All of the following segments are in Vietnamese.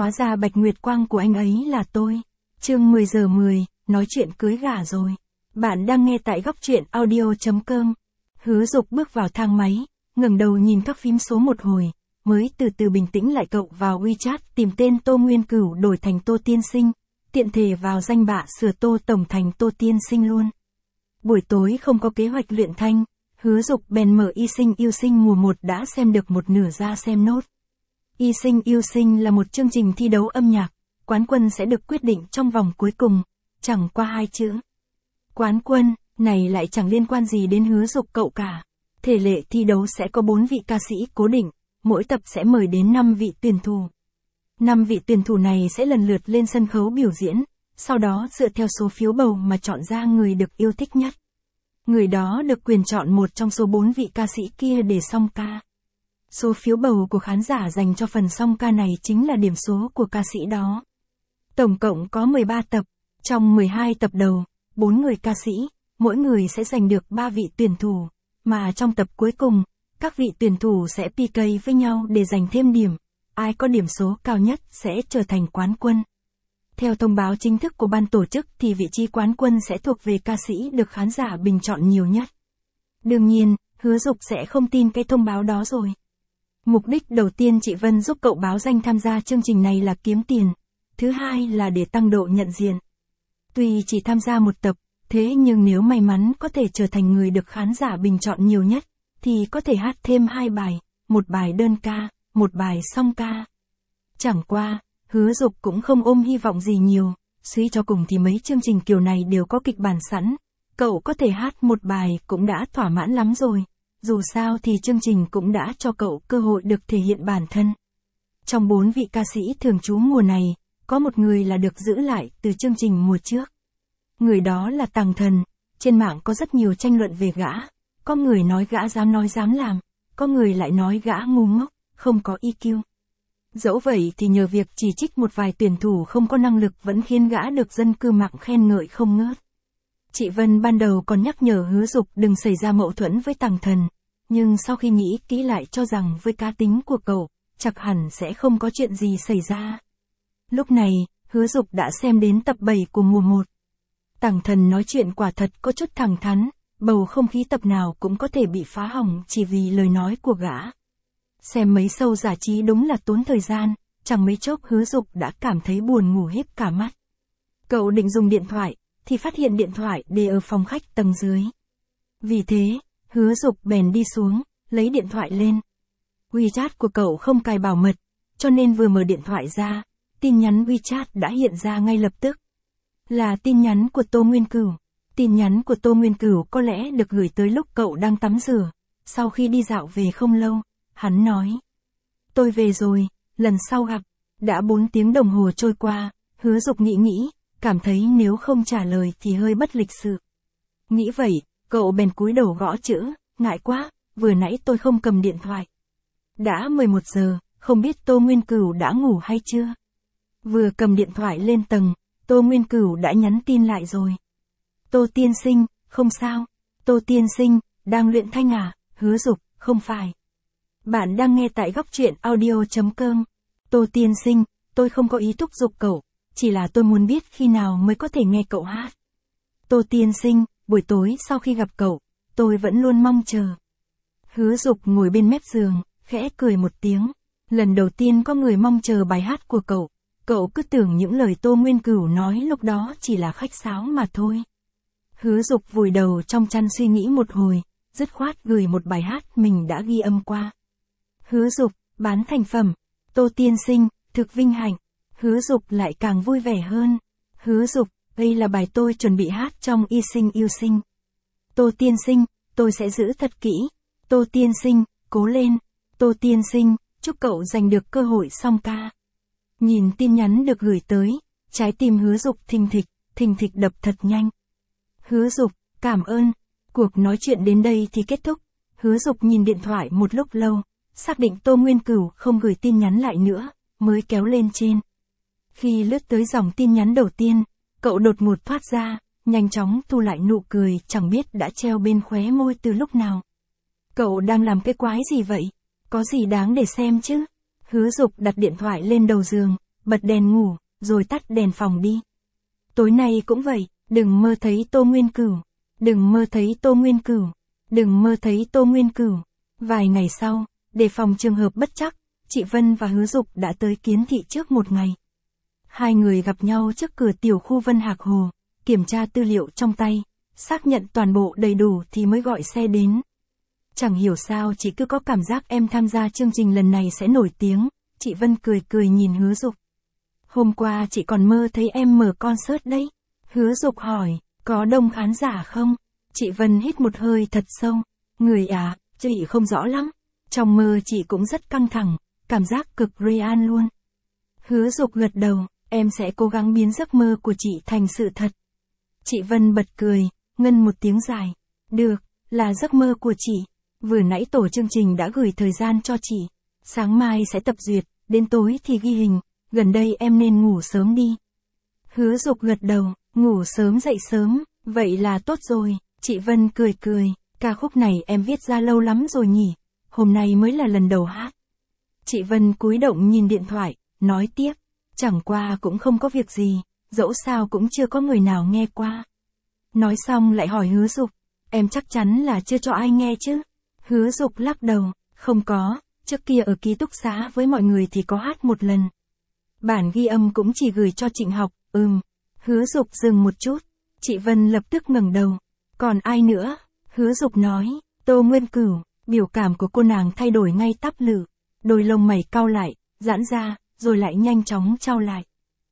hóa ra Bạch Nguyệt Quang của anh ấy là tôi. Chương 10 giờ 10, nói chuyện cưới gả rồi. Bạn đang nghe tại góc truyện audio.com. Hứa Dục bước vào thang máy, ngẩng đầu nhìn các phím số một hồi, mới từ từ bình tĩnh lại. Cậu vào WeChat tìm tên Tô Nguyên Cửu đổi thành Tô Tiên Sinh, tiện thể vào danh bạ sửa Tô Tổng thành Tô Tiên Sinh luôn. Buổi tối không có kế hoạch luyện thanh, Hứa Dục bèn mở Y Sinh Yêu Sinh mùa 1 đã xem được một nửa ra xem nốt. Y Sinh Yêu Sinh là một chương trình thi đấu âm nhạc, quán quân sẽ được quyết định trong vòng cuối cùng, chẳng qua hai chữ. Quán quân, này lại chẳng liên quan gì đến Hứa Dục cậu cả. Thể lệ thi đấu sẽ có 4 vị ca sĩ cố định, mỗi tập sẽ mời đến 5 vị tuyển thủ. 5 vị tuyển thủ này sẽ lần lượt lên sân khấu biểu diễn, sau đó dựa theo số phiếu bầu mà chọn ra người được yêu thích nhất. Người đó được quyền chọn một trong số 4 vị ca sĩ kia để song ca. Số phiếu bầu của khán giả dành cho phần song ca này chính là điểm số của ca sĩ đó. Tổng cộng có 13 tập, trong 12 tập đầu, 4 người ca sĩ, mỗi người sẽ giành được 3 vị tuyển thủ, mà trong tập cuối cùng, các vị tuyển thủ sẽ PK với nhau để giành thêm điểm, ai có điểm số cao nhất sẽ trở thành quán quân. Theo thông báo chính thức của ban tổ chức thì vị trí quán quân sẽ thuộc về ca sĩ được khán giả bình chọn nhiều nhất. Đương nhiên, Hứa Dục sẽ không tin cái thông báo đó rồi. Mục đích đầu tiên chị Vân giúp cậu báo danh tham gia chương trình này là kiếm tiền, thứ hai là để tăng độ nhận diện. Tuy chỉ tham gia một tập, thế nhưng nếu may mắn có thể trở thành người được khán giả bình chọn nhiều nhất, thì có thể hát thêm 2 bài, một bài đơn ca, một bài song ca. Chẳng qua, Hứa Dục cũng không ôm hy vọng gì nhiều, suy cho cùng thì mấy chương trình kiểu này đều có kịch bản sẵn, cậu có thể hát một bài cũng đã thỏa mãn lắm rồi, dù sao thì chương trình cũng đã cho cậu cơ hội được thể hiện bản thân. Trong 4 vị ca sĩ thường trú mùa này, có một người là được giữ lại từ chương trình mùa trước. Người đó là Tằng Thần, trên mạng có rất nhiều tranh luận về gã, có người nói gã dám nói dám làm, có người lại nói gã ngu ngốc, không có EQ. Dẫu vậy thì nhờ việc chỉ trích một vài tuyển thủ không có năng lực vẫn khiến gã được dân cư mạng khen ngợi không ngớt. Chị Vân ban đầu còn nhắc nhở Hứa Dục đừng xảy ra mâu thuẫn với Tằng Thần, nhưng sau khi nghĩ kỹ lại cho rằng với cá tính của cậu, chắc hẳn sẽ không có chuyện gì xảy ra. Lúc này, Hứa Dục đã xem đến tập 7 của mùa 1. Tằng Thần nói chuyện quả thật có chút thẳng thắn, bầu không khí tập nào cũng có thể bị phá hỏng chỉ vì lời nói của gã. Xem mấy show giải trí đúng là tốn thời gian, chẳng mấy chốc Hứa Dục đã cảm thấy buồn ngủ híp cả mắt. Cậu định dùng điện thoại, thì phát hiện điện thoại để ở phòng khách tầng dưới. Vì thế, Hứa Dục bèn đi xuống, lấy điện thoại lên. WeChat của cậu không cài bảo mật, cho nên vừa mở điện thoại ra, tin nhắn WeChat đã hiện ra ngay lập tức. Là tin nhắn của Tô Nguyên Cửu. Tin nhắn của Tô Nguyên Cửu có lẽ được gửi tới lúc cậu đang tắm rửa, sau khi đi dạo về không lâu, hắn nói. Tôi về rồi, lần sau gặp. Đã 4 tiếng đồng hồ trôi qua, Hứa Dục nghĩ, cảm thấy nếu không trả lời thì hơi bất lịch sự. Nghĩ vậy, cậu bèn cúi đầu gõ chữ, ngại quá, vừa nãy tôi không cầm điện thoại. Đã 11 giờ, không biết Tô Nguyên Cửu đã ngủ hay chưa? Vừa cầm điện thoại lên tầng, Tô Nguyên Cửu đã nhắn tin lại rồi. Tô Tiên Sinh, không sao. Tô Tiên Sinh, đang luyện thanh à? Hứa Dục, không phải. Bạn đang nghe tại góc truyện audio.com. Tô Tiên Sinh, tôi không có ý thúc giục cậu, chỉ là tôi muốn biết khi nào mới có thể nghe cậu hát. Tô Tiên Sinh, buổi tối sau khi gặp cậu, tôi vẫn luôn mong chờ. Hứa Dục ngồi bên mép giường, khẽ cười một tiếng. Lần đầu tiên có người mong chờ bài hát của cậu, cậu cứ tưởng những lời Tô Nguyên Cửu nói lúc đó chỉ là khách sáo mà thôi. Hứa Dục vùi đầu trong chăn suy nghĩ một hồi, dứt khoát gửi một bài hát mình đã ghi âm qua. Hứa Dục, bán thành phẩm. Tô Tiên Sinh, thực vinh hạnh. Hứa Dục lại càng vui vẻ hơn. Hứa Dục, đây là bài tôi chuẩn bị hát trong Y Sinh Yêu Sinh. Tô Tiên Sinh, tôi sẽ giữ thật kỹ. Tô Tiên Sinh, cố lên. Tô Tiên Sinh, chúc cậu giành được cơ hội song ca. Nhìn tin nhắn được gửi tới, trái tim Hứa Dục thình thịch đập thật nhanh. Hứa Dục, cảm ơn. Cuộc nói chuyện đến đây thì kết thúc. Hứa Dục nhìn điện thoại một lúc lâu, xác định Tô Nguyên Cửu không gửi tin nhắn lại nữa, mới kéo lên trên. Khi lướt tới dòng tin nhắn đầu tiên, cậu đột ngột thoát ra, nhanh chóng thu lại nụ cười chẳng biết đã treo bên khóe môi từ lúc nào. Cậu đang làm cái quái gì vậy? Có gì đáng để xem chứ? Hứa Dục đặt điện thoại lên đầu giường, bật đèn ngủ, rồi tắt đèn phòng đi. Tối nay cũng vậy, đừng mơ thấy Tô Nguyên Cửu. Đừng mơ thấy Tô Nguyên Cửu. Đừng mơ thấy Tô Nguyên Cửu. Vài ngày sau, đề phòng trường hợp bất trắc, chị Vân và Hứa Dục đã tới Kiến Thị trước một ngày. Hai người gặp nhau trước cửa tiểu khu Vân Hạc Hồ, kiểm tra tư liệu trong tay, xác nhận toàn bộ đầy đủ thì mới gọi xe đến. Chẳng hiểu sao chị cứ có cảm giác em tham gia chương trình lần này sẽ nổi tiếng, chị Vân cười cười nhìn Hứa Dục. Hôm qua chị còn mơ thấy em mở concert đấy. Hứa Dục hỏi, có đông khán giả không? Chị Vân hít một hơi thật sâu. Người à, chị không rõ lắm. Trong mơ chị cũng rất căng thẳng, cảm giác cực real luôn. Hứa Dục gật đầu, em sẽ cố gắng biến giấc mơ của chị thành sự thật. Chị Vân bật cười, ngân một tiếng dài. Được, là giấc mơ của chị. Vừa nãy tổ chương trình đã gửi thời gian cho chị. Sáng mai sẽ tập duyệt, đến tối thì ghi hình, gần đây em nên ngủ sớm đi. Hứa Dục gật đầu, ngủ sớm dậy sớm, vậy là tốt rồi. Chị Vân cười cười, ca khúc này em viết ra lâu lắm rồi nhỉ, hôm nay mới là lần đầu hát. Chị Vân cúi động nhìn điện thoại, nói tiếp, chẳng qua cũng không có việc gì, dẫu sao cũng chưa có người nào nghe qua. Nói xong lại hỏi Hứa Dục, em chắc chắn là chưa cho ai nghe chứ? Hứa Dục lắc đầu, không có, trước kia ở ký túc xá với mọi người thì có hát một lần. Bản ghi âm cũng chỉ gửi cho Trịnh Học, Hứa Dục dừng một chút, chị Vân lập tức ngẩng đầu, còn ai nữa? Hứa Dục nói, Tô Nguyên Cửu. Biểu cảm của cô nàng thay đổi ngay tắp lự, đôi lông mày cau lại, giãn ra, rồi lại nhanh chóng trao lại.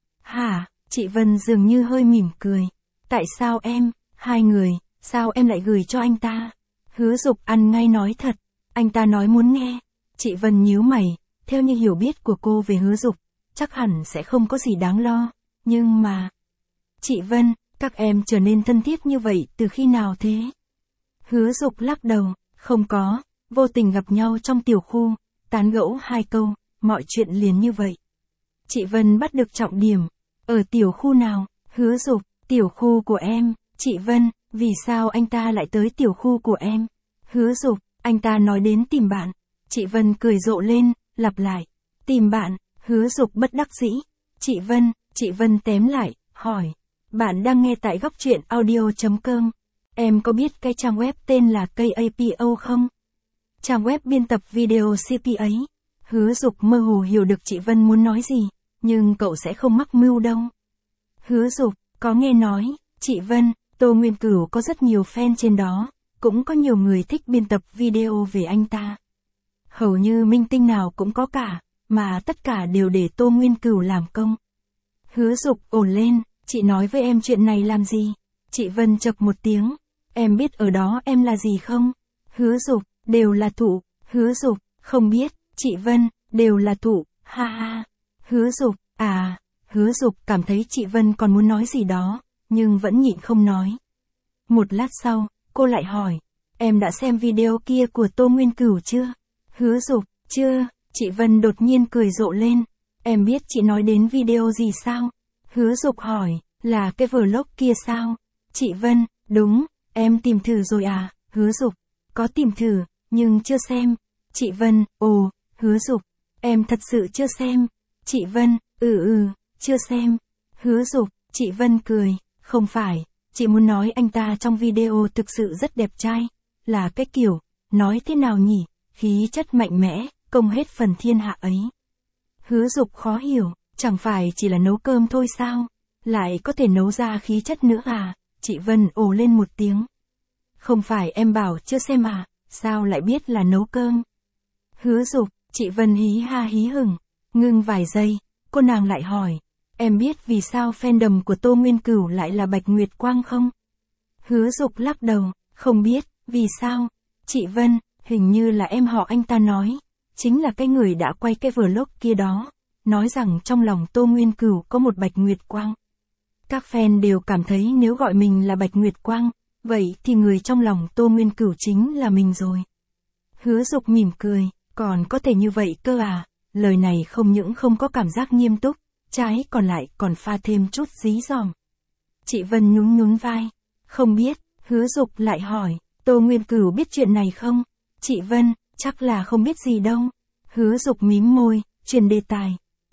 Hả? Chị Vân dường như hơi mỉm cười. Tại sao em, hai người, sao em lại gửi cho anh ta? Hứa Dục ăn ngay nói thật, anh ta nói muốn nghe. Chị Vân nhíu mày, theo như hiểu biết của cô về Hứa Dục, chắc hẳn sẽ không có gì đáng lo, nhưng mà... Chị Vân, các em trở nên thân thiết như vậy từ khi nào thế? Hứa Dục lắc đầu, không có, vô tình gặp nhau trong tiểu khu, tán gẫu hai câu, mọi chuyện liền như vậy. Chị Vân bắt được trọng điểm, ở tiểu khu nào? Hứa Dục, tiểu khu của em. Chị Vân, vì sao anh ta lại tới tiểu khu của em? Hứa Dục, anh ta nói đến tìm bạn. Chị Vân cười rộ lên, lặp lại, tìm bạn. Hứa Dục bất đắc dĩ. Chị Vân tém lại, hỏi, bạn đang nghe tại góc truyện audio.com. Em có biết cái trang web tên là KAPO không? Trang web biên tập video CP ấy. Hứa Dục mơ hồ hiểu được chị Vân muốn nói gì, nhưng cậu sẽ không mắc mưu đâu. Hứa Dục, có nghe nói, chị Vân, Tô Nguyên Cửu có rất nhiều fan trên đó, cũng có nhiều người thích biên tập video về anh ta. Hầu như minh tinh nào cũng có cả, mà tất cả đều để Tô Nguyên Cửu làm công. Hứa Dục ồn lên, chị nói với em chuyện này làm gì? Chị Vân chậc một tiếng, em biết ở đó em là gì không? Hứa Dục, đều là thụ. Hứa Dục, không biết. Chị Vân, đều là thụ, ha ha. Hứa Dục, à. Hứa Dục cảm thấy chị Vân còn muốn nói gì đó, nhưng vẫn nhịn không nói. Một lát sau, cô lại hỏi, em đã xem video kia của Tô Nguyên Cửu chưa? Hứa Dục, chưa. Chị Vân đột nhiên cười rộ lên, em biết chị nói đến video gì sao? Hứa Dục hỏi, là cái vlog kia sao? Chị Vân, đúng, em tìm thử rồi à? Hứa Dục, có tìm thử, nhưng chưa xem. Chị Vân, ồ. Hứa Dục, em thật sự chưa xem. Chị Vân, chưa xem. Hứa Dục, chị Vân cười, không phải, chị muốn nói anh ta trong video thực sự rất đẹp trai, là cái kiểu, nói thế nào nhỉ, khí chất mạnh mẽ, công hết phần thiên hạ ấy. Hứa Dục khó hiểu, chẳng phải chỉ là nấu cơm thôi sao, lại có thể nấu ra khí chất nữa à? Chị Vân ồ lên một tiếng. Không phải em bảo chưa xem à, sao lại biết là nấu cơm? Hứa Dục, chị Vân hí ha hí hửng, ngưng vài giây, cô nàng lại hỏi, em biết vì sao fandom của Tô Nguyên Cửu lại là Bạch Nguyệt Quang không? Hứa Dục lắc đầu, không biết, vì sao? Chị Vân, hình như là em họ anh ta nói, chính là cái người đã quay cái vlog kia đó, nói rằng trong lòng Tô Nguyên Cửu có một Bạch Nguyệt Quang. Các fan đều cảm thấy nếu gọi mình là Bạch Nguyệt Quang, vậy thì người trong lòng Tô Nguyên Cửu chính là mình rồi. Hứa Dục mỉm cười, còn có thể như vậy cơ à? Lời này không những không có cảm giác nghiêm túc, trái còn lại còn pha thêm chút dí dỏm. Chị Vân nhún nhún vai, không biết. Hứa Dục lại hỏi, Tô Nguyên Cửu biết chuyện này không? Chị Vân, chắc là không biết gì đâu. Hứa Dục mím môi, chuyển đề tài.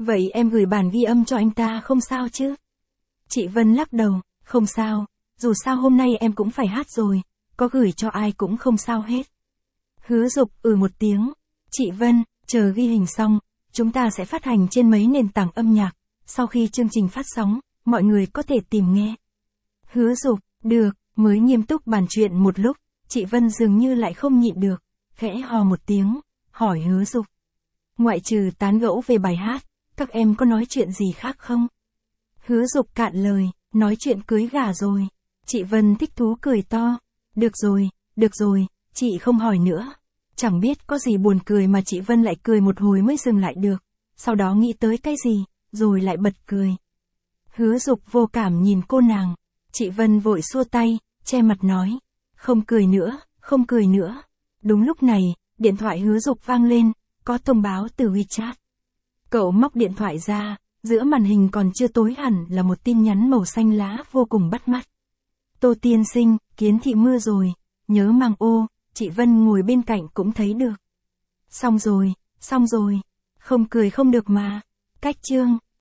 Vậy em gửi bản ghi âm cho anh ta không sao chứ? Chị Vân lắc đầu, không sao, dù sao hôm nay em cũng phải hát rồi, có gửi cho ai cũng không sao hết. Hứa Dục một tiếng, chị Vân, chờ ghi hình xong, chúng ta sẽ phát hành trên mấy nền tảng âm nhạc, sau khi chương trình phát sóng, mọi người có thể tìm nghe. Hứa Dục, được, mới nghiêm túc bàn chuyện một lúc, chị Vân dường như lại không nhịn được, khẽ hò một tiếng, hỏi Hứa Dục. Ngoại trừ tán gẫu về bài hát, các em có nói chuyện gì khác không? Hứa Dục cạn lời, nói chuyện cưới gả rồi. Chị Vân thích thú cười to. Được rồi, chị không hỏi nữa. Chẳng biết có gì buồn cười mà chị Vân lại cười một hồi mới dừng lại được. Sau đó nghĩ tới cái gì, rồi lại bật cười. Hứa Dục vô cảm nhìn cô nàng. Chị Vân vội xua tay, che mặt nói. Không cười nữa. Đúng lúc này, điện thoại Hứa Dục vang lên, có thông báo từ WeChat. Cậu móc điện thoại ra, giữa màn hình còn chưa tối hẳn là một tin nhắn màu xanh lá vô cùng bắt mắt. Tô tiên sinh, Kiến thị mưa rồi, nhớ mang ô, chị Vân ngồi bên cạnh cũng thấy được. Xong rồi, không cười không được mà. Cách chương.